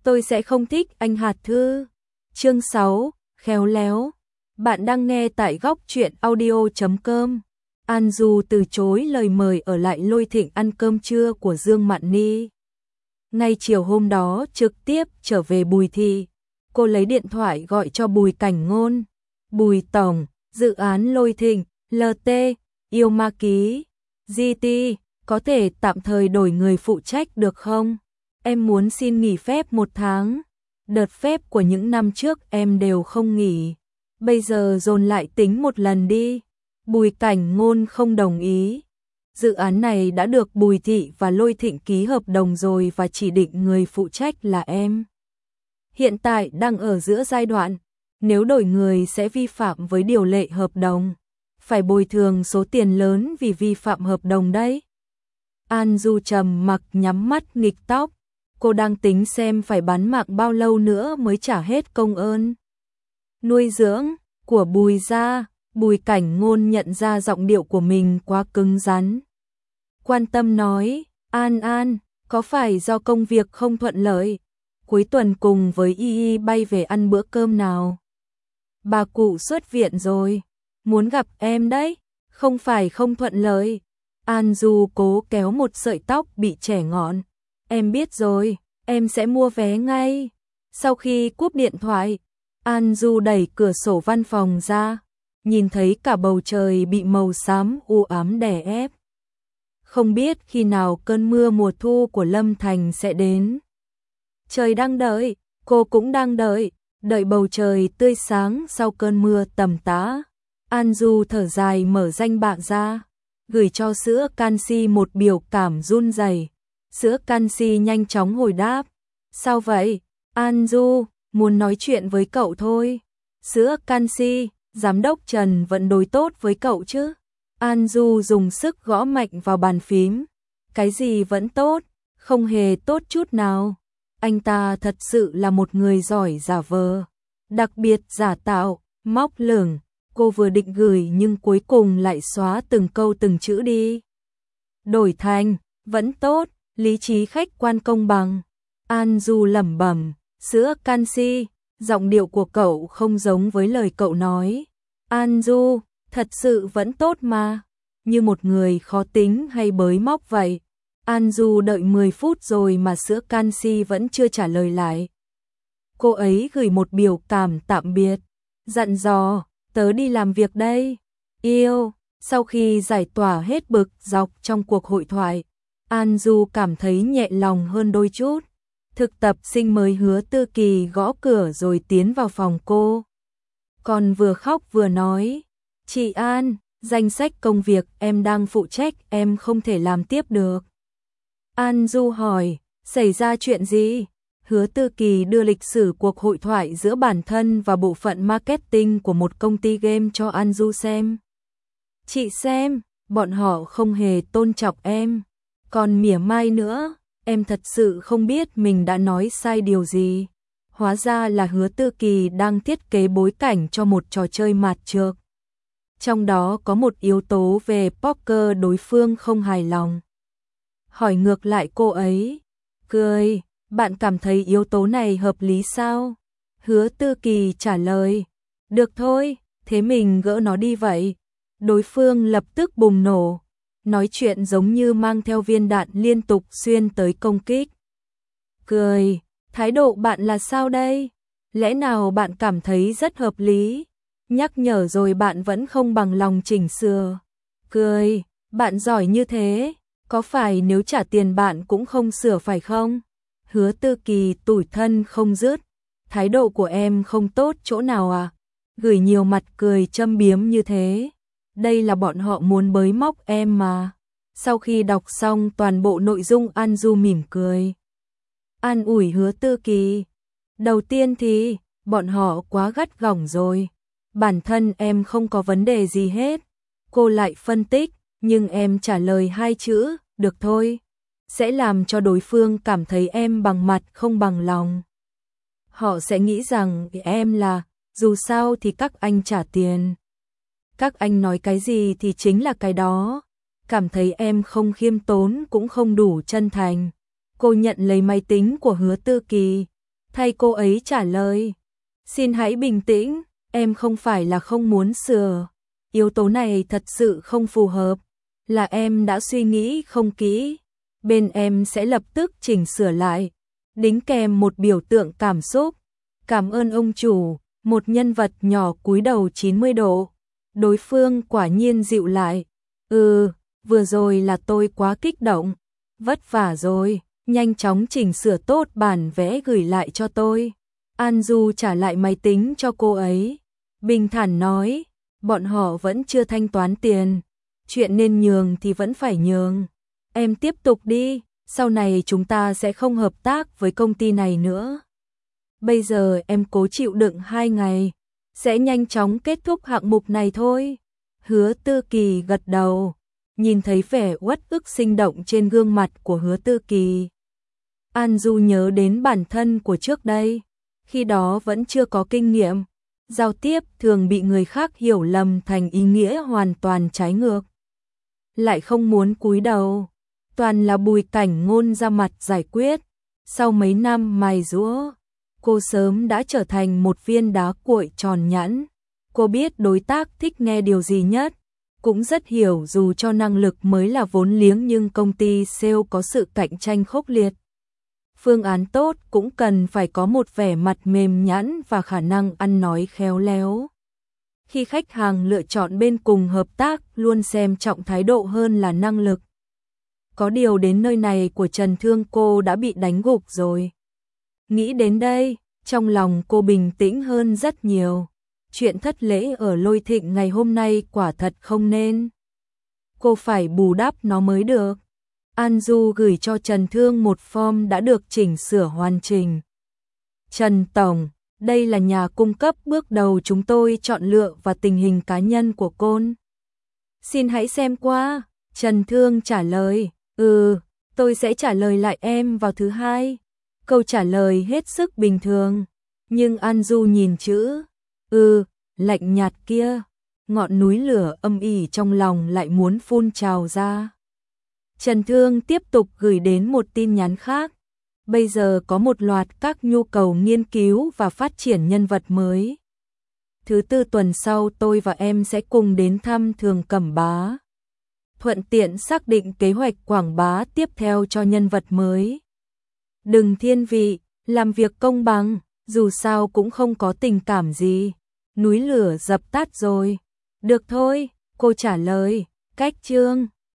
tôi sẽ không thích anh Hạt Thư. Chương 6, khéo léo. Bạn đang nghe tại góc truyện audio.com. An Du từ chối lời mời ở lại Lôi Thịnh ăn cơm trưa của Dương Mạn Ni. Ngay chiều hôm đó trực tiếp trở về Bùi Thị, cô lấy điện thoại gọi cho Bùi Cảnh Ngôn. Bùi Tổng, dự án Lôi Thịnh, LT, Yêu Ma Ký, GT, có thể tạm thời đổi người phụ trách được không? Em muốn xin nghỉ phép 1 tháng. Đợt phép của những năm trước em đều không nghỉ. Bây giờ dồn lại tính một lần đi. Bùi Cảnh Ngôn không đồng ý. Dự án này đã được Bùi Thị và Lôi Thịnh ký hợp đồng rồi và chỉ định người phụ trách là em. Hiện tại đang ở giữa giai đoạn, nếu đổi người sẽ vi phạm với điều lệ hợp đồng. Phải bồi thường số tiền lớn vì vi phạm hợp đồng đấy. An Du trầm mặc nhắm mắt nghịch tóc. Cô đang tính xem phải bán mạng bao lâu nữa mới trả hết công ơn nuôi dưỡng của Bùi gia. Bùi Cảnh Ngôn nhận ra giọng điệu của mình quá cứng rắn. Quan tâm nói, An, có phải do công việc không thuận lợi? Cuối tuần cùng với Y bay về ăn bữa cơm nào? Bà cụ xuất viện rồi, muốn gặp em đấy, không phải không thuận lợi. An Du cố kéo một sợi tóc bị chẻ ngọn. Em biết rồi, em sẽ mua vé ngay. Sau khi cúp điện thoại, An Du đẩy cửa sổ văn phòng ra, nhìn thấy cả bầu trời bị màu xám u ám đè ép. Không biết khi nào cơn mưa mùa thu của Lâm Thành sẽ đến. Trời đang đợi, cô cũng đang đợi bầu trời tươi sáng sau cơn mưa tầm tã. An Du thở dài mở danh bạ ra, gửi cho sữa canxi một biểu cảm run rẩy. Sữa canxi nhanh chóng hồi đáp. Sao vậy? An Du, muốn nói chuyện với cậu thôi. Sữa canxi, giám đốc Trần vẫn đối tốt với cậu chứ? An Du dùng sức gõ mạnh vào bàn phím. Cái gì vẫn tốt, không hề tốt chút nào. Anh ta thật sự là một người giỏi giả vờ, đặc biệt giả tạo, móc lửng. Cô vừa định gửi nhưng cuối cùng lại xóa từng câu từng chữ đi. Đổi thành, vẫn tốt, lý trí khách quan công bằng. An Du lẩm bẩm, sữa canxi, giọng điệu của cậu không giống với lời cậu nói. An Du, thật sự vẫn tốt mà, như một người khó tính hay bới móc vậy. An Du đợi 10 phút rồi mà sữa canxi vẫn chưa trả lời lại. Cô ấy gửi một biểu cảm tạm biệt, dặn dò, tớ đi làm việc đây. Yêu. Sau khi giải tỏa hết bực dọc trong cuộc hội thoại, An Du cảm thấy nhẹ lòng hơn đôi chút. Thực tập sinh mới Hứa Tư Kỳ gõ cửa rồi tiến vào phòng cô. Còn vừa khóc vừa nói, chị An, danh sách công việc em đang phụ trách em không thể làm tiếp được. An Du hỏi, xảy ra chuyện gì? Hứa Tư Kỳ đưa lịch sử cuộc hội thoại giữa bản thân và bộ phận marketing của một công ty game cho An Du xem. Chị xem, bọn họ không hề tôn trọng em, còn mỉa mai nữa, em thật sự không biết mình đã nói sai điều gì. Hóa ra là Hứa Tư Kỳ đang thiết kế bối cảnh cho một trò chơi mạt trược. Trong đó có một yếu tố về poker đối phương không hài lòng. Hỏi ngược lại cô ấy, cười, bạn cảm thấy yếu tố này hợp lý sao? Hứa Tư Kỳ trả lời, được thôi, thế mình gỡ nó đi vậy. Đối phương lập tức bùng nổ, nói chuyện giống như mang theo viên đạn liên tục xuyên tới công kích. Cười, thái độ bạn là sao đây? Lẽ nào bạn cảm thấy rất hợp lý? Nhắc nhở rồi bạn vẫn không bằng lòng chỉnh sửa. Cười, bạn giỏi như thế, có phải nếu trả tiền bạn cũng không sửa phải không? Hứa Tư Kỳ tủi thân không dứt, thái độ của em không tốt chỗ nào à? Gửi nhiều mặt cười châm biếm như thế. Đây là bọn họ muốn bới móc em mà. Sau khi đọc xong toàn bộ nội dung, An Du mỉm cười, an ủi Hứa Tư Kỳ. Đầu tiên thì, bọn họ quá gắt gỏng rồi. Bản thân em không có vấn đề gì hết. Cô lại phân tích, nhưng em trả lời 2 chữ, được thôi, sẽ làm cho đối phương cảm thấy em bằng mặt không bằng lòng. Họ sẽ nghĩ rằng em là, dù sao thì các anh trả tiền. Các anh nói cái gì thì chính là cái đó. Cảm thấy em không khiêm tốn cũng không đủ chân thành. Cô nhận lấy máy tính của Hứa Tư Kỳ, Thay cô ấy trả lời. Xin hãy bình tĩnh, em không phải là không muốn sửa. Yếu tố này thật sự không phù hợp. Là em đã suy nghĩ không kỹ. Bên em sẽ lập tức chỉnh sửa lại. Đính kèm một biểu tượng cảm xúc. Cảm ơn ông chủ, một nhân vật nhỏ cúi đầu 90 độ. Đối phương quả nhiên dịu lại. Vừa rồi là tôi quá kích động. Vất vả rồi, nhanh chóng chỉnh sửa tốt bản vẽ gửi lại cho tôi. An Du trả lại máy tính cho cô ấy. Bình thản nói, bọn họ vẫn chưa thanh toán tiền. Chuyện nên nhường thì vẫn phải nhường. Em tiếp tục đi, sau này chúng ta sẽ không hợp tác với công ty này nữa. Bây giờ em cố chịu đựng 2 ngày, sẽ nhanh chóng kết thúc hạng mục này thôi. Hứa Tư Kỳ gật đầu, nhìn thấy vẻ uất ức sinh động trên gương mặt của Hứa Tư Kỳ. An Du nhớ đến bản thân của trước đây, khi đó vẫn chưa có kinh nghiệm. Giao tiếp thường bị người khác hiểu lầm thành ý nghĩa hoàn toàn trái ngược. Lại không muốn cúi đầu, toàn là Bùi Cảnh Ngôn ra mặt giải quyết. Sau mấy năm mài giũa, cô sớm đã trở thành một viên đá cuội tròn nhẵn. Cô biết đối tác thích nghe điều gì nhất, cũng rất hiểu dù cho năng lực mới là vốn liếng nhưng công ty sale có sự cạnh tranh khốc liệt. Phương án tốt cũng cần phải có một vẻ mặt mềm nhẵn và khả năng ăn nói khéo léo. Khi khách hàng lựa chọn bên cùng hợp tác, luôn xem trọng thái độ hơn là năng lực. Có điều đến nơi này của Trần Thương cô đã bị đánh gục rồi. Nghĩ đến đây, trong lòng cô bình tĩnh hơn rất nhiều. Chuyện thất lễ ở Lôi Thịnh ngày hôm nay quả thật không nên. Cô phải bù đắp nó mới được. An Du gửi cho Trần Thương một form đã được chỉnh sửa hoàn chỉnh. Trần Tổng, đây là nhà cung cấp bước đầu chúng tôi chọn lựa và tình hình cá nhân của Côn. Xin hãy xem qua. Trần Thương trả lời, tôi sẽ trả lời lại em vào thứ Hai. Câu trả lời hết sức bình thường, nhưng An Du nhìn chữ lạnh nhạt kia, ngọn núi lửa âm ỉ trong lòng lại muốn phun trào ra. Trần Thương tiếp tục gửi đến một tin nhắn khác. Bây giờ có một loạt các nhu cầu nghiên cứu và phát triển nhân vật mới. Thứ Tư tuần sau tôi và em sẽ cùng đến thăm Thường Cẩm Bá. Thuận tiện xác định kế hoạch quảng bá tiếp theo cho nhân vật mới. Đừng thiên vị, làm việc công bằng, dù sao cũng không có tình cảm gì. Núi lửa dập tắt rồi. Được thôi, cô trả lời, cách chương.